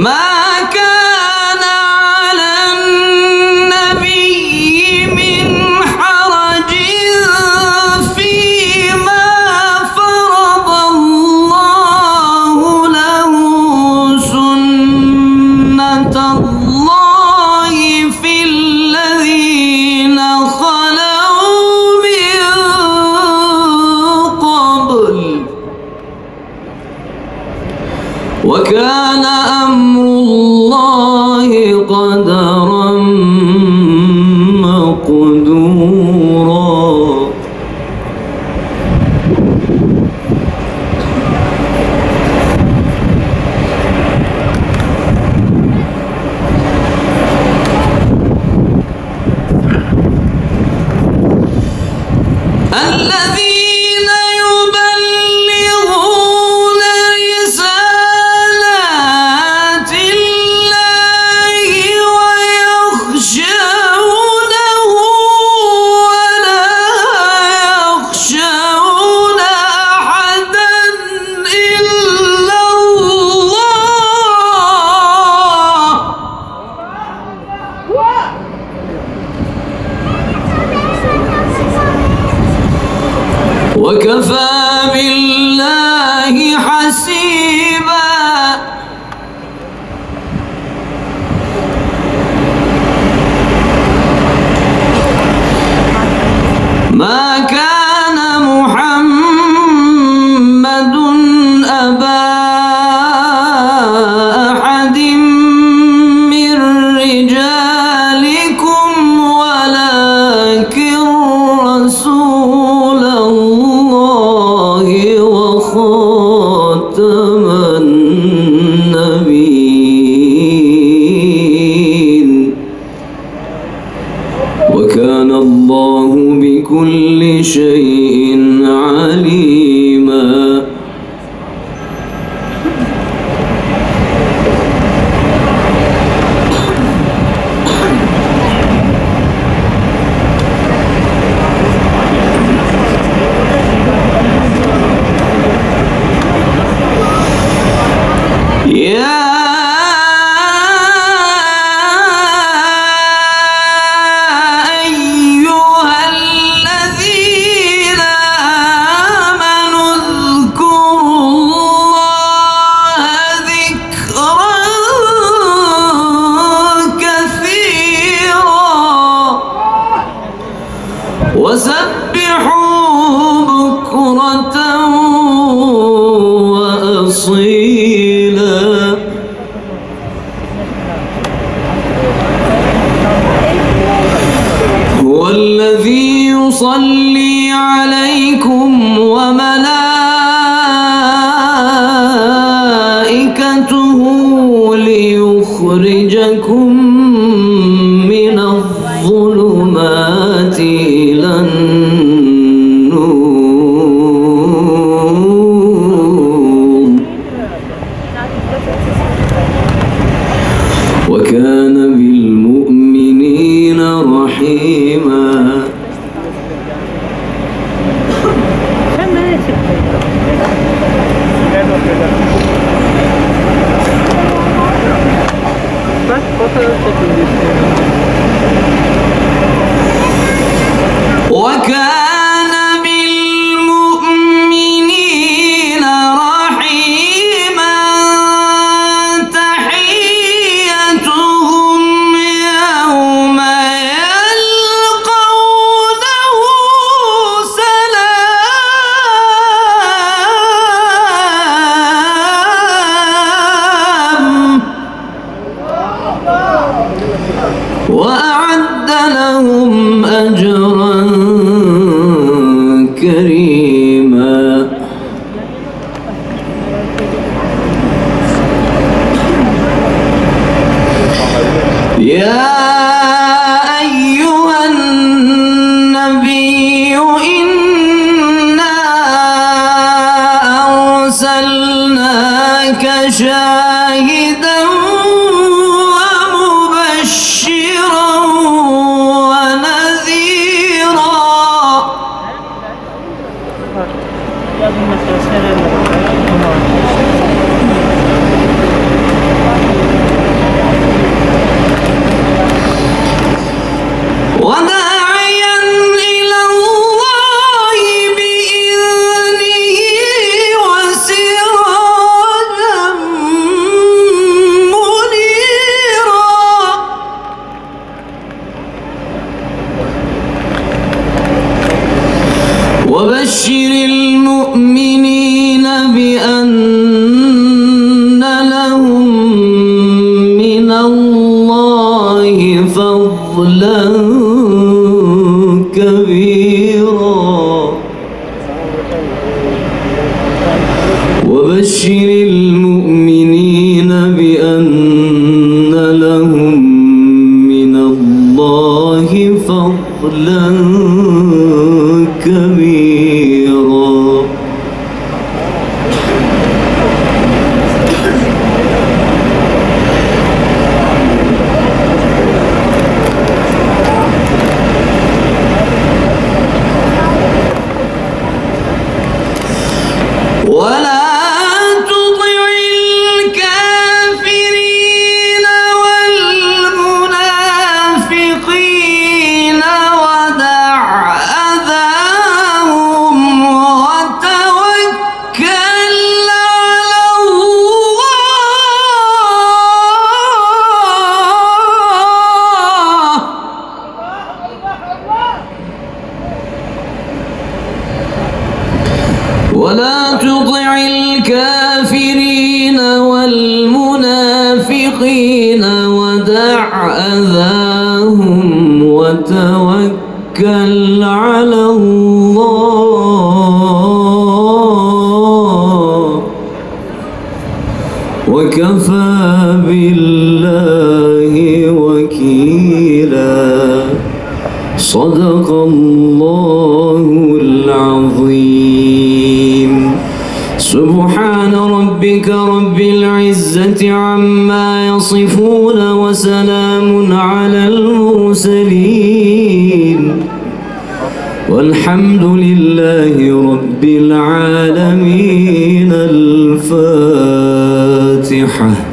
كان على النبي من حرج فيما فرض الله له سنة الله في الذين خلوا من قبل وكان أمر الله قدرا مقدورا. الذين يبلغون رسالات الله ويخشونه ولا يخشون أحدا إلا الله وكفى بالله حسيبا. ما كان محمد أبا أحد من رجالكم ولكن رسول الله وخاتم النبيين وكان الله بكل شيء عليما. يا أيها الذين آمنوا اذكروا الله ذكرا كثيرا وسبحوه بكرة وأصيلا. هو الذي يصلي عليكم وملائكته ليخرجكم من الظلمات إلى النور وكان بالمؤمنين رحيما. وكان بالمؤمنين رحيما. تحيتهم يوم يلقونه سلام وأعد لهم أجرا كريما. يا أيها النبي إنا أرسلناك شاهدا ومبشرا ونذيرا. فضلا كبيرا وبشر المؤمنين بأن لهم من الله فضلا كبيرا. ولا تطع الكافرين والمنافقين ودع أذاهم وتوكل على الله. ولا تطع الكافرين والمنافقين ودع أذاهم وتوكل على الله وكفى بالله وكيلا. صدق الله العظيم. سبحان ربك رب العزة عما يصفون وسلام على المرسلين والحمد لله رب العالمين. الفاتحة.